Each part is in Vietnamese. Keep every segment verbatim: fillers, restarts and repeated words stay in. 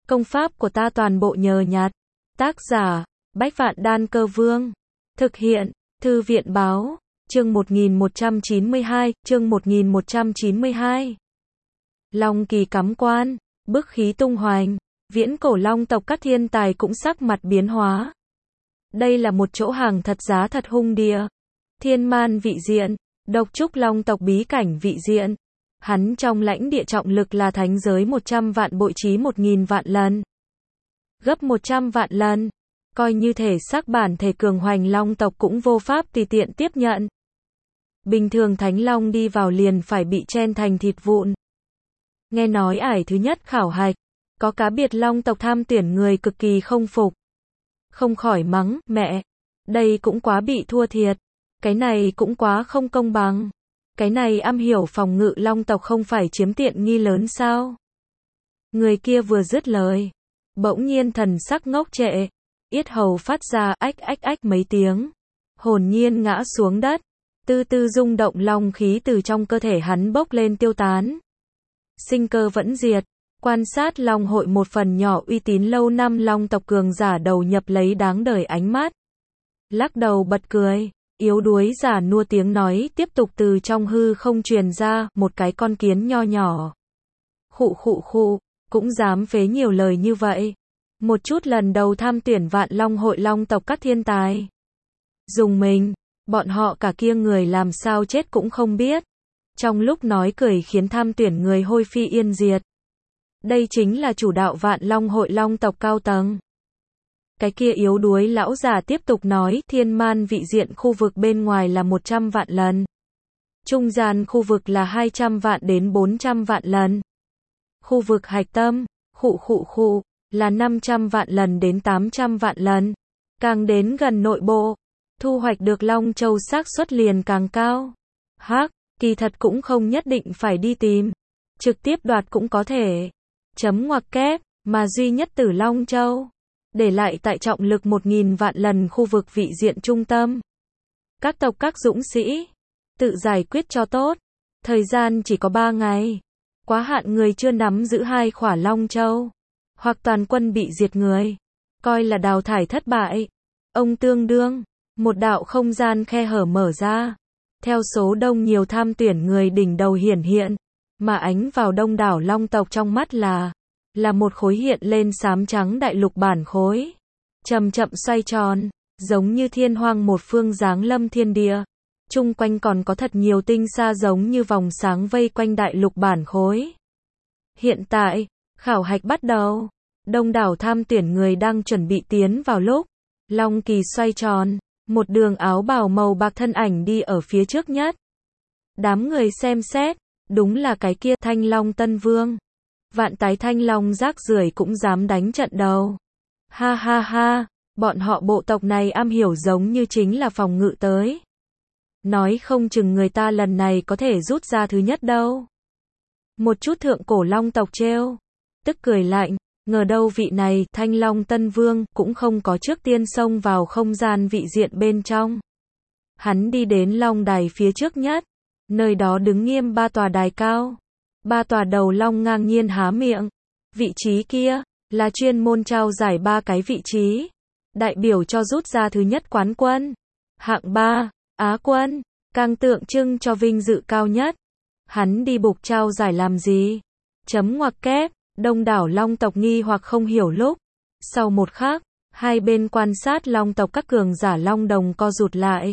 Công pháp của ta toàn bộ nhờ nhặt. Tác giả, Bách Vạn Đan Cơ Vương. Thực hiện, Thư viện Báo. Chương một nghìn một trăm chín mươi hai, chương một nghìn một trăm chín mươi hai. Long kỳ cắm quan, bức khí tung hoành, viễn cổ long tộc các thiên tài cũng sắc mặt biến hóa. Đây là một chỗ hàng thật giá thật hung địa. Thiên man vị diện, độc trúc long tộc bí cảnh vị diện. Hắn trong lãnh địa trọng lực là thánh giới một trăm vạn bội trí một nghìn vạn lần. Gấp một trăm vạn lần. Coi như thể xác bản thể cường hoành long tộc cũng vô pháp tùy tiện tiếp nhận. Bình thường thánh long đi vào liền phải bị chen thành thịt vụn. Nghe nói ải thứ nhất khảo hạch, có cá biệt long tộc tham tuyển người cực kỳ không phục. Không khỏi mắng, mẹ, đây cũng quá bị thua thiệt. Cái này cũng quá không công bằng. Cái này am hiểu phòng ngự long tộc không phải chiếm tiện nghi lớn sao? Người kia vừa dứt lời, bỗng nhiên thần sắc ngốc trệ, yết hầu phát ra ách ách ách mấy tiếng, hồn nhiên ngã xuống đất, tư tư rung động long khí từ trong cơ thể hắn bốc lên tiêu tán. Sinh cơ vẫn diệt, quan sát long hội một phần nhỏ uy tín lâu năm long tộc cường giả đầu nhập lấy đáng đời ánh mắt. Lắc đầu bật cười. Yếu đuối giả nua tiếng nói tiếp tục từ trong hư không truyền ra, một cái con kiến nho nhỏ. Khụ khụ khụ, cũng dám phế nhiều lời như vậy. Một chút lần đầu tham tuyển vạn long hội long tộc các thiên tài. Dùng mình, bọn họ cả kia người làm sao chết cũng không biết. Trong lúc nói cười khiến tham tuyển người hôi phi yên diệt. Đây chính là chủ đạo vạn long hội long tộc cao tầng. Cái kia yếu đuối lão già tiếp tục nói, thiên man vị diện khu vực bên ngoài là một trăm vạn lần. Trung gian khu vực là hai trăm vạn đến bốn trăm vạn lần. Khu vực hạch tâm, khụ khụ khụ, là năm trăm vạn lần đến tám trăm vạn lần. Càng đến gần nội bộ, thu hoạch được long châu xác suất liền càng cao. Hắc, kỳ thật cũng không nhất định phải đi tìm. Trực tiếp đoạt cũng có thể. Chấm ngoặc kép, mà duy nhất tử long châu. Để lại tại trọng lực một nghìn vạn lần khu vực vị diện trung tâm. Các tộc các dũng sĩ, tự giải quyết cho tốt. Thời gian chỉ có ba ngày. Quá hạn người chưa nắm giữ hai khỏa long châu. Hoặc toàn quân bị diệt người. Coi là đào thải thất bại. Ông tương đương, một đạo không gian khe hở mở ra. Theo số đông nhiều tham tuyển người đỉnh đầu hiển hiện. Mà ánh vào đông đảo long tộc trong mắt là là một khối hiện lên xám trắng đại lục bản khối. Chậm chậm xoay tròn, giống như thiên hoang một phương giáng lâm thiên địa. Chung quanh còn có thật nhiều tinh sa giống như vòng sáng vây quanh đại lục bản khối. Hiện tại, khảo hạch bắt đầu. Đông đảo tham tuyển người đang chuẩn bị tiến vào lúc. Long kỳ xoay tròn, một đường áo bào màu bạc thân ảnh đi ở phía trước nhất. Đám người xem xét, đúng là cái kia Thanh Long Tân Vương. Vạn tái thanh long rác rưởi cũng dám đánh trận đầu. Ha ha ha, bọn họ bộ tộc này am hiểu giống như chính là phòng ngự tới. Nói không chừng người ta lần này có thể rút ra thứ nhất đâu. Một chút thượng cổ long tộc trêu, tức cười lạnh, ngờ đâu vị này, Thanh Long Tân Vương, cũng không có trước tiên xông vào không gian vị diện bên trong. Hắn đi đến long đài phía trước nhất, nơi đó đứng nghiêm ba tòa đài cao. Ba tòa đầu long ngang nhiên há miệng. Vị trí kia, là chuyên môn trao giải ba cái vị trí. Đại biểu cho rút ra thứ nhất quán quân. Hạng ba, Á quân, càng tượng trưng cho vinh dự cao nhất. Hắn đi bục trao giải làm gì? Chấm ngoặc kép, đông đảo long tộc nghi hoặc không hiểu lúc. Sau một khắc, hai bên quan sát long tộc các cường giả long đồng co rụt lại.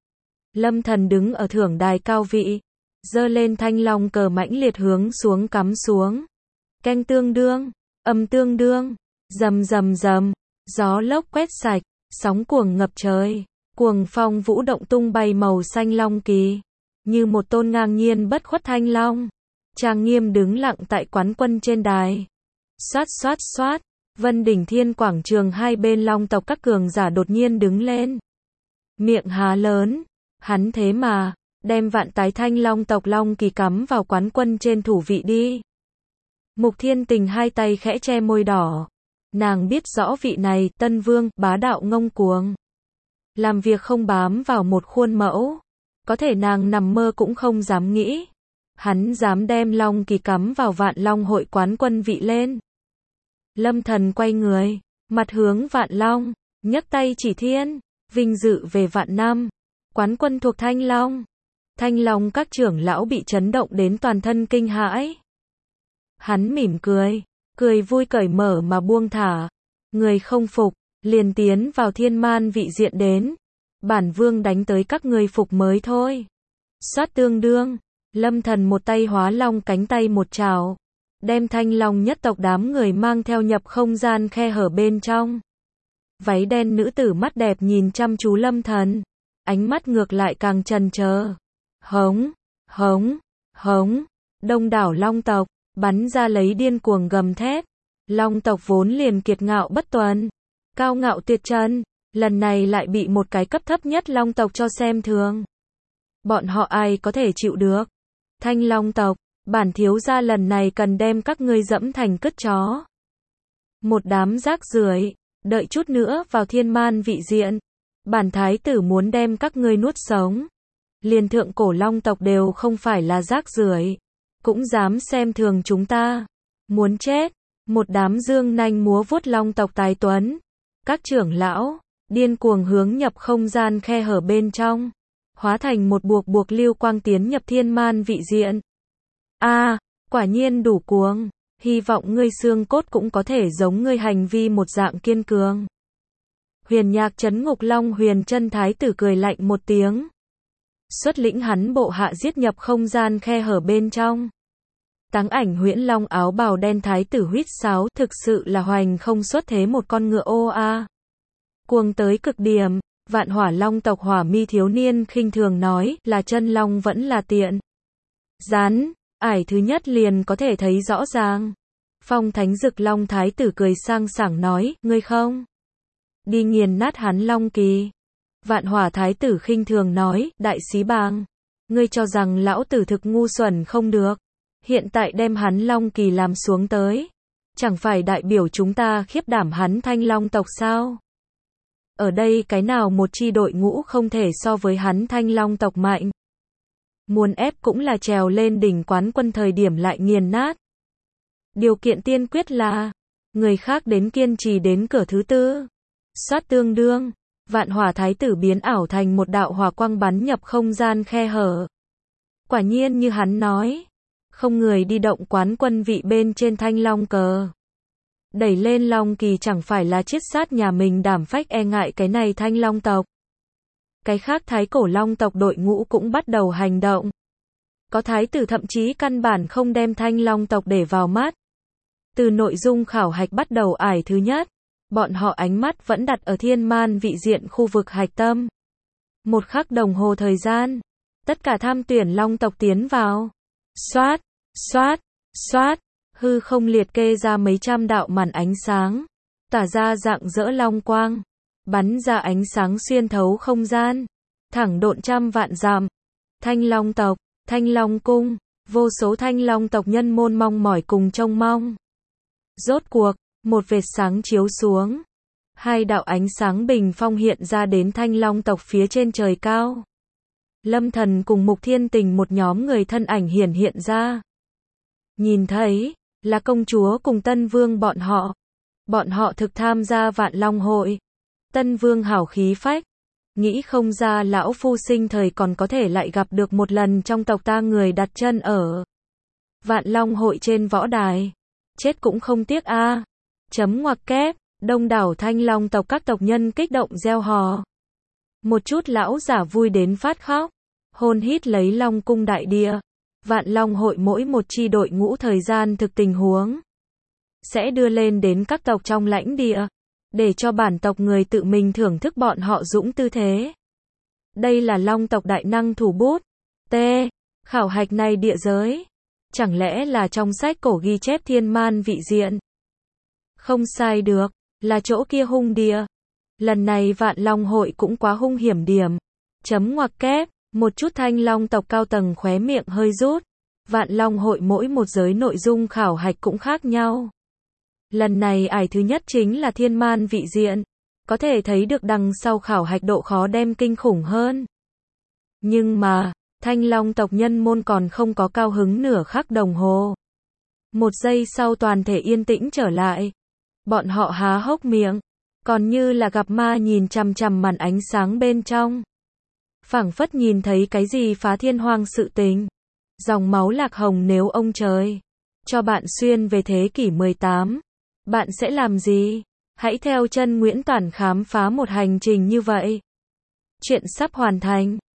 Lâm Thần đứng ở thưởng đài cao vị. Giơ lên thanh long cờ mãnh liệt hướng xuống cắm xuống. Canh tương đương, âm tương đương, rầm rầm rầm, gió lốc quét sạch, sóng cuồng ngập trời, cuồng phong vũ động tung bay màu xanh long kỳ, như một tôn ngang nhiên bất khuất thanh long, trang nghiêm đứng lặng tại quán quân trên đài. Xoát xoát xoát, Vân Đỉnh Thiên quảng trường hai bên long tộc các cường giả đột nhiên đứng lên. Miệng há lớn, hắn thế mà đem vạn tái thanh long tộc long kỳ cắm vào quán quân trên thủ vị đi. Mục Thiên Tình hai tay khẽ che môi đỏ. Nàng biết rõ vị này, Tân Vương, bá đạo ngông cuồng. Làm việc không bám vào một khuôn mẫu. Có thể nàng nằm mơ cũng không dám nghĩ. Hắn dám đem long kỳ cắm vào vạn long hội quán quân vị lên. Lâm Thần quay người, mặt hướng Vạn Long, nhấc tay chỉ thiên, vinh dự về vạn năm, quán quân thuộc Thanh Long. Thanh Long các trưởng lão bị chấn động đến toàn thân kinh hãi. Hắn mỉm cười, cười vui cởi mở mà buông thả, người không phục, liền tiến vào thiên man vị diện đến. Bản vương đánh tới các ngươi phục mới thôi. Xoát tương đương, Lâm Thần một tay hóa long cánh tay một trảo, đem Thanh Long nhất tộc đám người mang theo nhập không gian khe hở bên trong. Váy đen nữ tử mắt đẹp nhìn chăm chú Lâm Thần, ánh mắt ngược lại càng trần chờ. Hống, hống, hống, đông đảo long tộc, bắn ra lấy điên cuồng gầm thét. Long tộc vốn liền kiệt ngạo bất tuần, cao ngạo tuyệt trần, lần này lại bị một cái cấp thấp nhất long tộc cho xem thường. Bọn họ ai có thể chịu được? Thanh Long tộc, bản thiếu gia lần này cần đem các ngươi dẫm thành cứt chó. Một đám rác rưởi, đợi chút nữa vào thiên man vị diện, bản thái tử muốn đem các ngươi nuốt sống. Liền thượng cổ long tộc đều không phải là rác rưởi, cũng dám xem thường chúng ta. Muốn chết, một đám dương nanh múa vuốt long tộc tài tuấn. Các trưởng lão, điên cuồng hướng nhập không gian khe hở bên trong, hóa thành một buộc buộc lưu quang tiến nhập thiên man vị diện. A, à, quả nhiên đủ cuồng, hy vọng ngươi xương cốt cũng có thể giống ngươi hành vi một dạng kiên cường. Huyền Nhạc Trấn Ngục Long Huyền Chân thái tử cười lạnh một tiếng, xuất lĩnh hắn bộ hạ giết nhập không gian khe hở bên trong. Táng Ảnh Huyễn Long áo bào đen thái tử huýt sáo, thực sự là hoành không xuất thế một con ngựa ô a. Cuồng tới cực điểm, Vạn Hỏa Long tộc Hỏa Mi thiếu niên khinh thường nói, là chân long vẫn là tiện. Rắn, ải thứ nhất liền có thể thấy rõ ràng. Phong Thánh Dực Long thái tử cười sang sảng nói, ngươi không đi nghiền nát hắn long kỳ. Vạn Hỏa thái tử khinh thường nói, đại xí bàng, ngươi cho rằng lão tử thực ngu xuẩn không được. Hiện tại đem hắn long kỳ làm xuống tới, chẳng phải đại biểu chúng ta khiếp đảm hắn Thanh Long tộc sao? Ở đây cái nào một chi đội ngũ không thể so với hắn Thanh Long tộc mạnh. Muốn ép cũng là trèo lên đỉnh quán quân thời điểm lại nghiền nát. Điều kiện tiên quyết là, người khác đến kiên trì đến cửa thứ tư. Xoát tương đương, Vạn Hỏa thái tử biến ảo thành một đạo hỏa quang bắn nhập không gian khe hở. Quả nhiên như hắn nói, không người đi động quán quân vị bên trên Thanh Long cờ. Đẩy lên long kỳ chẳng phải là chiết sát nhà mình đảm phách e ngại cái này Thanh Long tộc. Cái khác thái cổ long tộc đội ngũ cũng bắt đầu hành động. Có thái tử thậm chí căn bản không đem Thanh Long tộc để vào mắt. Từ nội dung khảo hạch bắt đầu ải thứ nhất, bọn họ ánh mắt vẫn đặt ở thiên man vị diện khu vực hạch tâm. Một khắc đồng hồ thời gian, tất cả tham tuyển long tộc tiến vào. Xoát, xoát, xoát, hư không liệt kê ra mấy trăm đạo màn ánh sáng, tỏa ra dạng dỡ long quang, bắn ra ánh sáng xuyên thấu không gian, thẳng độn trăm vạn dặm. Thanh Long tộc, Thanh Long cung, vô số Thanh Long tộc nhân môn mong mỏi cùng trông mong. Rốt cuộc, một vệt sáng chiếu xuống, hai đạo ánh sáng bình phong hiện ra đến Thanh Long tộc phía trên trời cao. Lâm Thần cùng Mục Thiên Tình một nhóm người thân ảnh hiển hiện ra. Nhìn thấy, là công chúa cùng Tân Vương bọn họ. Bọn họ thực tham gia Vạn Long hội. Tân Vương hảo khí phách, nghĩ không ra lão phu sinh thời còn có thể lại gặp được một lần trong tộc ta người đặt chân ở Vạn Long hội trên võ đài. Chết cũng không tiếc a. À. Chấm ngoặc kép, đông đảo Thanh Long tộc các tộc nhân kích động reo hò. Một chút lão giả vui đến phát khóc, hôn hít lấy Long cung đại địa. Vạn Long hội mỗi một chi đội ngũ thời gian thực tình huống sẽ đưa lên đến các tộc trong lãnh địa, để cho bản tộc người tự mình thưởng thức bọn họ dũng tư thế. Đây là Long tộc đại năng thủ bút. T. Khảo hạch này địa giới. Chẳng lẽ là trong sách cổ ghi chép thiên man vị diện? Không sai được, là chỗ kia hung địa. Lần này Vạn Long hội cũng quá hung hiểm điểm. Chấm ngoặc kép, một chút Thanh Long tộc cao tầng khóe miệng hơi rút. Vạn Long hội mỗi một giới nội dung khảo hạch cũng khác nhau. Lần này ải thứ nhất chính là thiên man vị diện. Có thể thấy được đằng sau khảo hạch độ khó đem kinh khủng hơn. Nhưng mà, Thanh Long tộc nhân môn còn không có cao hứng nửa khắc đồng hồ. Một giây sau toàn thể yên tĩnh trở lại. Bọn họ há hốc miệng, còn như là gặp ma nhìn chằm chằm màn ánh sáng bên trong. Phảng phất nhìn thấy cái gì phá thiên hoang sự tình. Dòng máu lạc hồng, nếu ông trời cho bạn xuyên về thế kỷ mười tám, bạn sẽ làm gì? Hãy theo chân Nguyễn Toản khám phá một hành trình như vậy. Chuyện sắp hoàn thành.